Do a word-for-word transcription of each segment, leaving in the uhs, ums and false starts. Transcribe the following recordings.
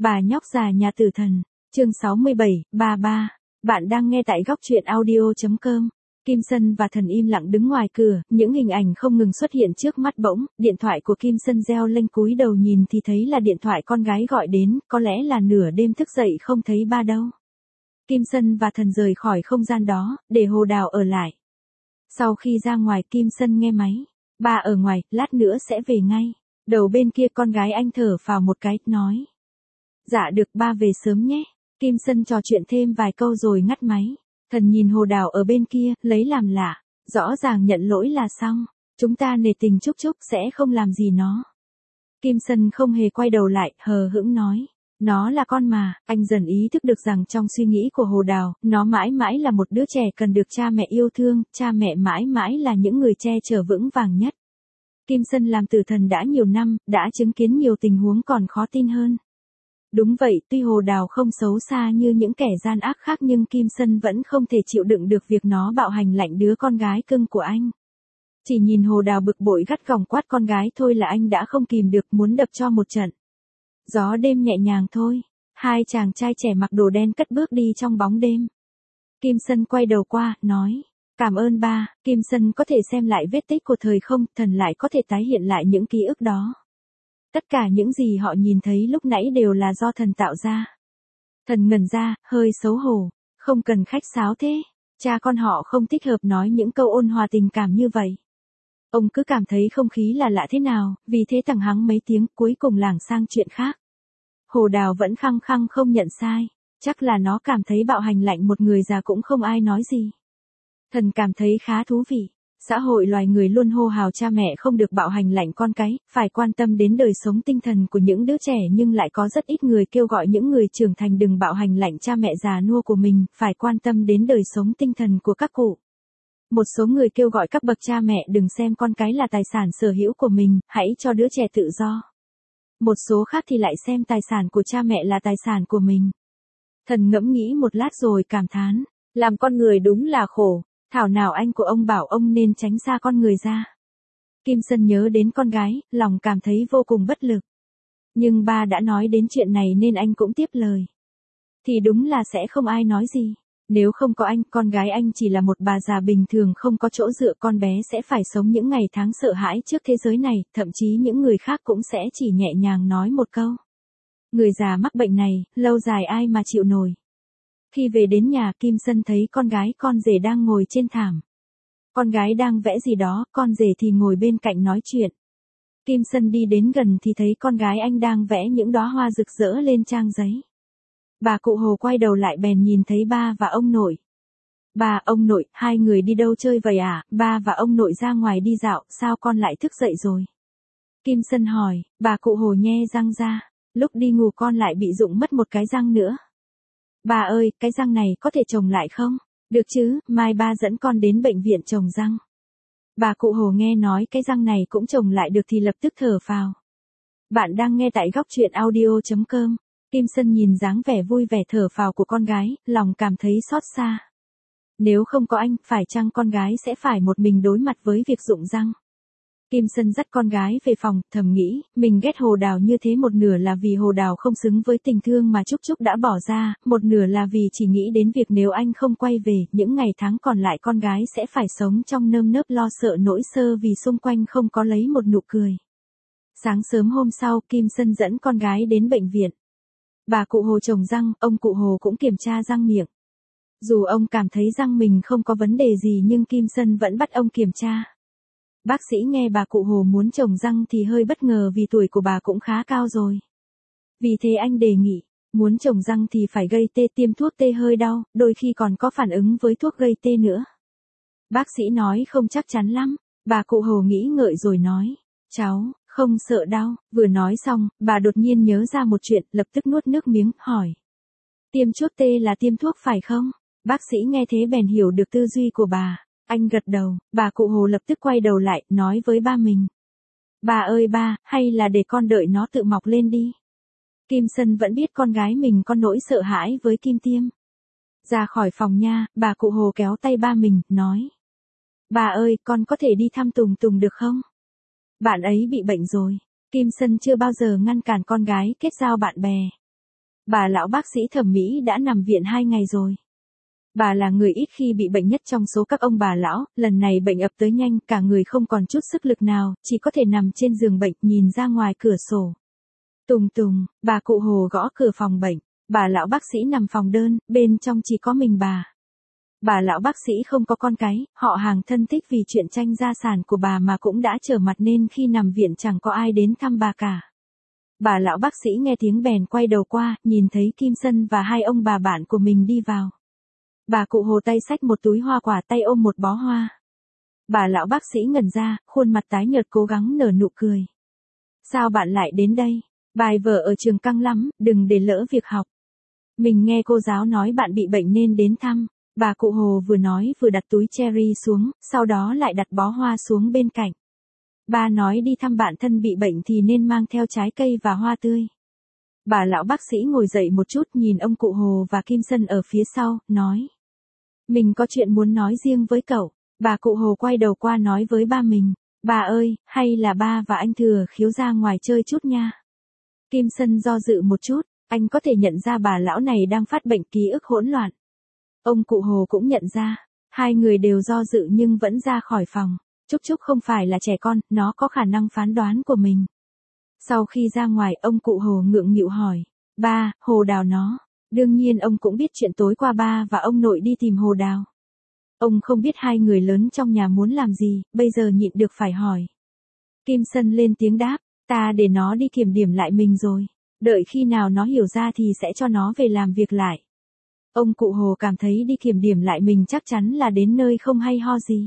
Bà nhóc già nhà tử thần, chương sáu mươi bảy, ba ba. Bạn đang nghe tại góc truyện audio chấm com. Kim Sân và Thần im lặng đứng ngoài cửa, những hình ảnh không ngừng xuất hiện trước mắt bỗng, điện thoại của Kim Sân reo lên, cúi đầu nhìn thì thấy là điện thoại con gái gọi đến, có lẽ là nửa đêm thức dậy không thấy ba đâu. Kim Sân và Thần rời khỏi không gian đó, để Hồ Đào ở lại. Sau khi ra ngoài Kim Sân nghe máy, ba ở ngoài, lát nữa sẽ về ngay. Đầu bên kia con gái anh thở phào một cái, nói. Dạ được, ba về sớm nhé. Kim Sân trò chuyện thêm vài câu rồi ngắt máy. Thần nhìn Hồ Đào ở bên kia, lấy làm lạ. Rõ ràng nhận lỗi là xong. Chúng ta nể tình chúc chúc sẽ không làm gì nó. Kim Sân không hề quay đầu lại, hờ hững nói. Nó là con mà. Anh dần ý thức được rằng trong suy nghĩ của Hồ Đào, nó mãi mãi là một đứa trẻ cần được cha mẹ yêu thương. Cha mẹ mãi mãi là những người che chở vững vàng nhất. Kim Sân làm tử thần đã nhiều năm, đã chứng kiến nhiều tình huống còn khó tin hơn. Đúng vậy, tuy Hồ Đào không xấu xa như những kẻ gian ác khác nhưng Kim Sân vẫn không thể chịu đựng được việc nó bạo hành lạnh đứa con gái cưng của anh. Chỉ nhìn Hồ Đào bực bội gắt gỏng quát con gái thôi là anh đã không kìm được muốn đập cho một trận. Gió đêm nhẹ nhàng thôi, hai chàng trai trẻ mặc đồ đen cất bước đi trong bóng đêm. Kim Sân quay đầu qua, nói. Cảm ơn ba. Kim Sân có thể xem lại vết tích của thời không, Thần lại có thể tái hiện lại những ký ức đó. Tất cả những gì họ nhìn thấy lúc nãy đều là do Thần tạo ra. Thần ngẩn ra, hơi xấu hổ. Không cần khách sáo thế. Cha con họ không thích hợp nói những câu ôn hòa tình cảm như vậy. Ông cứ cảm thấy không khí là lạ thế nào, vì thế thằng hắng mấy tiếng cuối cùng lảng sang chuyện khác. Hồ Đào vẫn khăng khăng không nhận sai. Chắc là nó cảm thấy bạo hành lạnh một người già cũng không ai nói gì. Thần cảm thấy khá thú vị. Xã hội loài người luôn hô hào cha mẹ không được bạo hành lạnh con cái, phải quan tâm đến đời sống tinh thần của những đứa trẻ nhưng lại có rất ít người kêu gọi những người trưởng thành đừng bạo hành lạnh cha mẹ già nua của mình, phải quan tâm đến đời sống tinh thần của các cụ. Một số người kêu gọi các bậc cha mẹ đừng xem con cái là tài sản sở hữu của mình, hãy cho đứa trẻ tự do. Một số khác thì lại xem tài sản của cha mẹ là tài sản của mình. Thần ngẫm nghĩ một lát rồi cảm thán, làm con người đúng là khổ. Thảo nào anh của ông bảo ông nên tránh xa con người ra. Kim Sân nhớ đến con gái, lòng cảm thấy vô cùng bất lực. Nhưng ba đã nói đến chuyện này nên anh cũng tiếp lời. Thì đúng là sẽ không ai nói gì. Nếu không có anh, con gái anh chỉ là một bà già bình thường không có chỗ dựa, con bé sẽ phải sống những ngày tháng sợ hãi trước thế giới này, thậm chí những người khác cũng sẽ chỉ nhẹ nhàng nói một câu. Người già mắc bệnh này, lâu dài ai mà chịu nổi. Khi về đến nhà Kim Sân thấy con gái con rể đang ngồi trên thảm. Con gái đang vẽ gì đó, con rể thì ngồi bên cạnh nói chuyện. Kim Sân đi đến gần thì thấy con gái anh đang vẽ những đóa hoa rực rỡ lên trang giấy. Bà cụ Hồ quay đầu lại bèn nhìn thấy ba và ông nội. Ba, ông nội, hai người đi đâu chơi vậy à? Ba và ông nội ra ngoài đi dạo, sao con lại thức dậy rồi? Kim Sân hỏi, bà cụ Hồ nhe răng ra. Lúc đi ngủ con lại bị rụng mất một cái răng nữa. Bà ơi, cái răng này có thể trồng lại không? Được chứ, mai ba dẫn con đến bệnh viện trồng răng. Bà cụ Hồ nghe nói cái răng này cũng trồng lại được thì lập tức thở phào. Bạn đang nghe tại góc truyện audio chấm com. Kim Sân nhìn dáng vẻ vui vẻ thở phào của con gái, lòng cảm thấy xót xa. Nếu không có anh, phải chăng con gái sẽ phải một mình đối mặt với việc rụng răng? Kim Sân dắt con gái về phòng, thầm nghĩ, mình ghét Hồ Đào như thế một nửa là vì Hồ Đào không xứng với tình thương mà Trúc Trúc đã bỏ ra, một nửa là vì chỉ nghĩ đến việc nếu anh không quay về, những ngày tháng còn lại con gái sẽ phải sống trong nơm nớp lo sợ nỗi sơ vì xung quanh không có lấy một nụ cười. Sáng sớm hôm sau, Kim Sân dẫn con gái đến bệnh viện. Bà cụ Hồ trồng răng, ông cụ Hồ cũng kiểm tra răng miệng. Dù ông cảm thấy răng mình không có vấn đề gì nhưng Kim Sân vẫn bắt ông kiểm tra. Bác sĩ nghe bà cụ Hồ muốn trồng răng thì hơi bất ngờ vì tuổi của bà cũng khá cao rồi. Vì thế anh đề nghị, muốn trồng răng thì phải gây tê, tiêm thuốc tê hơi đau, đôi khi còn có phản ứng với thuốc gây tê nữa. Bác sĩ nói không chắc chắn lắm, bà cụ Hồ nghĩ ngợi rồi nói, cháu, không sợ đau, vừa nói xong, bà đột nhiên nhớ ra một chuyện, lập tức nuốt nước miếng, hỏi. Tiêm chút tê là tiêm thuốc phải không? Bác sĩ nghe thế bèn hiểu được tư duy của bà. Anh gật đầu, bà cụ Hồ lập tức quay đầu lại, nói với ba mình. Bà ơi ba, hay là để con đợi nó tự mọc lên đi. Kim Sân vẫn biết con gái mình có nỗi sợ hãi với kim tiêm. Ra khỏi phòng nha, bà cụ Hồ kéo tay ba mình, nói. Bà ơi, con có thể đi thăm Tùng Tùng được không? Bạn ấy bị bệnh rồi. Kim Sân chưa bao giờ ngăn cản con gái kết giao bạn bè. Bà lão bác sĩ thẩm mỹ đã nằm viện hai ngày rồi. Bà là người ít khi bị bệnh nhất trong số các ông bà lão, lần này bệnh ập tới nhanh, cả người không còn chút sức lực nào, chỉ có thể nằm trên giường bệnh, nhìn ra ngoài cửa sổ. Tùng tùng, bà cụ Hồ gõ cửa phòng bệnh. Bà lão bác sĩ nằm phòng đơn, bên trong chỉ có mình bà. Bà lão bác sĩ không có con cái, họ hàng thân thích vì chuyện tranh gia sản của bà mà cũng đã trở mặt nên khi nằm viện chẳng có ai đến thăm bà cả. Bà lão bác sĩ nghe tiếng bèn quay đầu qua, nhìn thấy Kim Sân và hai ông bà bạn của mình đi vào. Bà cụ Hồ tay xách một túi hoa quả, tay ôm một bó hoa. Bà lão bác sĩ ngẩn ra, khuôn mặt tái nhợt cố gắng nở nụ cười. Sao bạn lại đến đây? Bài vở ở trường căng lắm, đừng để lỡ việc học. Mình nghe cô giáo nói bạn bị bệnh nên đến thăm. Bà cụ Hồ vừa nói vừa đặt túi cherry xuống, sau đó lại đặt bó hoa xuống bên cạnh. Ba nói đi thăm bạn thân bị bệnh thì nên mang theo trái cây và hoa tươi. Bà lão bác sĩ ngồi dậy một chút, nhìn ông cụ Hồ và Kim Sân ở phía sau, nói. Mình có chuyện muốn nói riêng với cậu. Bà cụ Hồ quay đầu qua nói với ba mình. Bà ơi, hay là ba và anh Thừa Khiếu ra ngoài chơi chút nha. Kim Sân do dự một chút, anh có thể nhận ra bà lão này đang phát bệnh ký ức hỗn loạn. Ông cụ Hồ cũng nhận ra, hai người đều do dự nhưng vẫn ra khỏi phòng. Trúc Trúc không phải là trẻ con, nó có khả năng phán đoán của mình. Sau khi ra ngoài, ông cụ Hồ ngượng nghịu hỏi, ba, Hồ Đào nó. Đương nhiên ông cũng biết chuyện tối qua ba và ông nội đi tìm Hồ Đào. Ông không biết hai người lớn trong nhà muốn làm gì, bây giờ nhịn được phải hỏi. Kim Sân lên tiếng đáp, ta để nó đi kiểm điểm lại mình rồi. Đợi khi nào nó hiểu ra thì sẽ cho nó về làm việc lại. Ông cụ Hồ cảm thấy đi kiểm điểm lại mình chắc chắn là đến nơi không hay ho gì.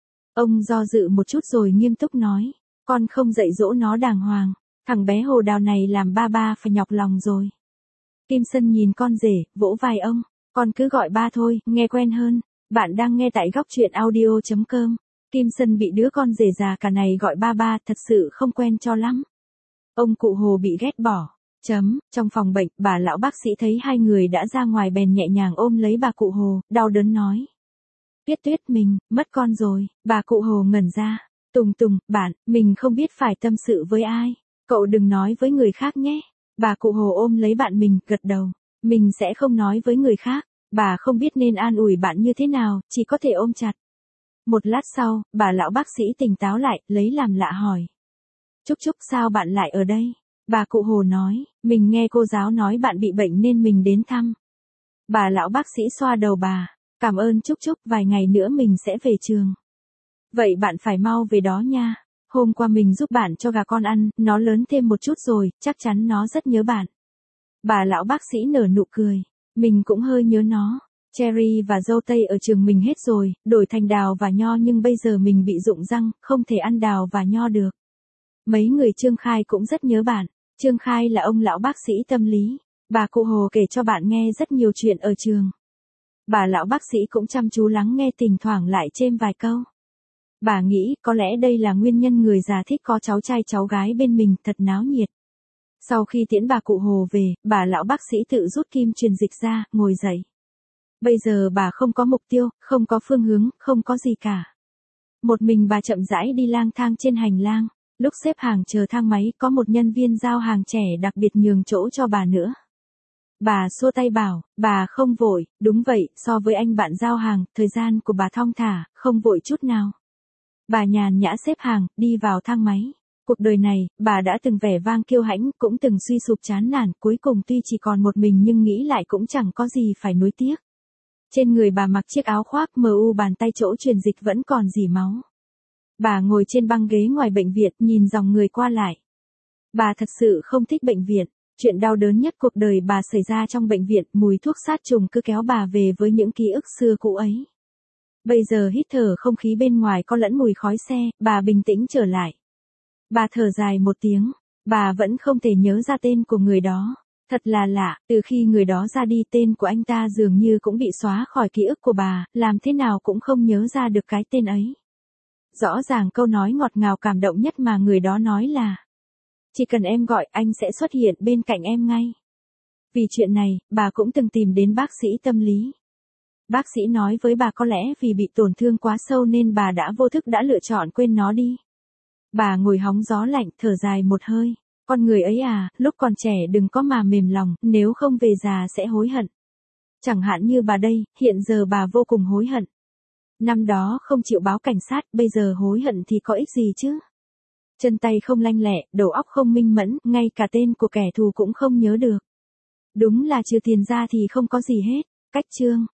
Ông do dự một chút rồi nghiêm túc nói, con không dạy dỗ nó đàng hoàng, thằng bé Hồ Đào này làm ba ba phải nhọc lòng rồi. Kim Sân nhìn con rể, vỗ vai ông, con cứ gọi ba thôi, nghe quen hơn. Bạn đang nghe tại góc truyện audio chấm com. Kim Sân bị đứa con rể già cả này gọi ba ba thật sự không quen cho lắm. Ông cụ Hồ bị ghét bỏ. Chấm, trong phòng bệnh, bà lão bác sĩ thấy hai người đã ra ngoài bèn nhẹ nhàng ôm lấy bà cụ Hồ, đau đớn nói. Tuyết Tuyết mình, mất con rồi, bà cụ Hồ ngẩn ra. Tùng Tùng, bạn, mình không biết phải tâm sự với ai, cậu đừng nói với người khác nhé. Bà cụ Hồ ôm lấy bạn mình, gật đầu, mình sẽ không nói với người khác. Bà không biết nên an ủi bạn như thế nào, chỉ có thể ôm chặt. Một lát sau, bà lão bác sĩ tỉnh táo lại, lấy làm lạ hỏi. Trúc Trúc sao bạn lại ở đây? Bà cụ Hồ nói, mình nghe cô giáo nói bạn bị bệnh nên mình đến thăm. Bà lão bác sĩ xoa đầu bà, cảm ơn Trúc Trúc, vài ngày nữa mình sẽ về trường. Vậy bạn phải mau về đó nha. Hôm qua mình giúp bạn cho gà con ăn, nó lớn thêm một chút rồi, chắc chắn nó rất nhớ bạn. Bà lão bác sĩ nở nụ cười. Mình cũng hơi nhớ nó. Cherry và dâu tây ở trường mình hết rồi, đổi thành đào và nho nhưng bây giờ mình bị rụng răng, không thể ăn đào và nho được. Mấy người Trương Khai cũng rất nhớ bạn. Trương Khai là ông lão bác sĩ tâm lý. Bà cụ Hồ kể cho bạn nghe rất nhiều chuyện ở trường. Bà lão bác sĩ cũng chăm chú lắng nghe, thỉnh thoảng lại chêm vài câu. Bà nghĩ có lẽ đây là nguyên nhân người già thích có cháu trai cháu gái bên mình, thật náo nhiệt. Sau khi tiễn bà cụ Hồ về, bà lão bác sĩ tự rút kim truyền dịch ra, ngồi dậy. Bây giờ bà không có mục tiêu, không có phương hướng, không có gì cả. Một mình bà chậm rãi đi lang thang trên hành lang. Lúc xếp hàng chờ thang máy, có một nhân viên giao hàng trẻ đặc biệt nhường chỗ cho bà nữa. Bà xua tay bảo, bà không vội, đúng vậy, so với anh bạn giao hàng, thời gian của bà thong thả, không vội chút nào. Bà nhàn nhã xếp hàng, đi vào thang máy. Cuộc đời này, bà đã từng vẻ vang kiêu hãnh, cũng từng suy sụp chán nản, cuối cùng tuy chỉ còn một mình nhưng nghĩ lại cũng chẳng có gì phải nuối tiếc. Trên người bà mặc chiếc áo khoác mờ u, bàn tay chỗ truyền dịch vẫn còn rỉ máu. Bà ngồi trên băng ghế ngoài bệnh viện, nhìn dòng người qua lại. Bà thật sự không thích bệnh viện. Chuyện đau đớn nhất cuộc đời bà xảy ra trong bệnh viện, mùi thuốc sát trùng cứ kéo bà về với những ký ức xưa cũ ấy. Bây giờ hít thở không khí bên ngoài có lẫn mùi khói xe, bà bình tĩnh trở lại. Bà thở dài một tiếng, bà vẫn không thể nhớ ra tên của người đó. Thật là lạ, từ khi người đó ra đi tên của anh ta dường như cũng bị xóa khỏi ký ức của bà, làm thế nào cũng không nhớ ra được cái tên ấy. Rõ ràng câu nói ngọt ngào cảm động nhất mà người đó nói là: chỉ cần em gọi anh sẽ xuất hiện bên cạnh em ngay. Vì chuyện này, bà cũng từng tìm đến bác sĩ tâm lý. Bác sĩ nói với bà có lẽ vì bị tổn thương quá sâu nên bà đã vô thức đã lựa chọn quên nó đi. Bà ngồi hóng gió lạnh, thở dài một hơi. Con người ấy à, lúc còn trẻ đừng có mà mềm lòng, nếu không về già sẽ hối hận. Chẳng hạn như bà đây, hiện giờ bà vô cùng hối hận. Năm đó không chịu báo cảnh sát, bây giờ hối hận thì có ích gì chứ? Chân tay không lanh lẹ, đầu óc không minh mẫn, ngay cả tên của kẻ thù cũng không nhớ được. Đúng là trừ tiền ra thì không có gì hết. Cách chương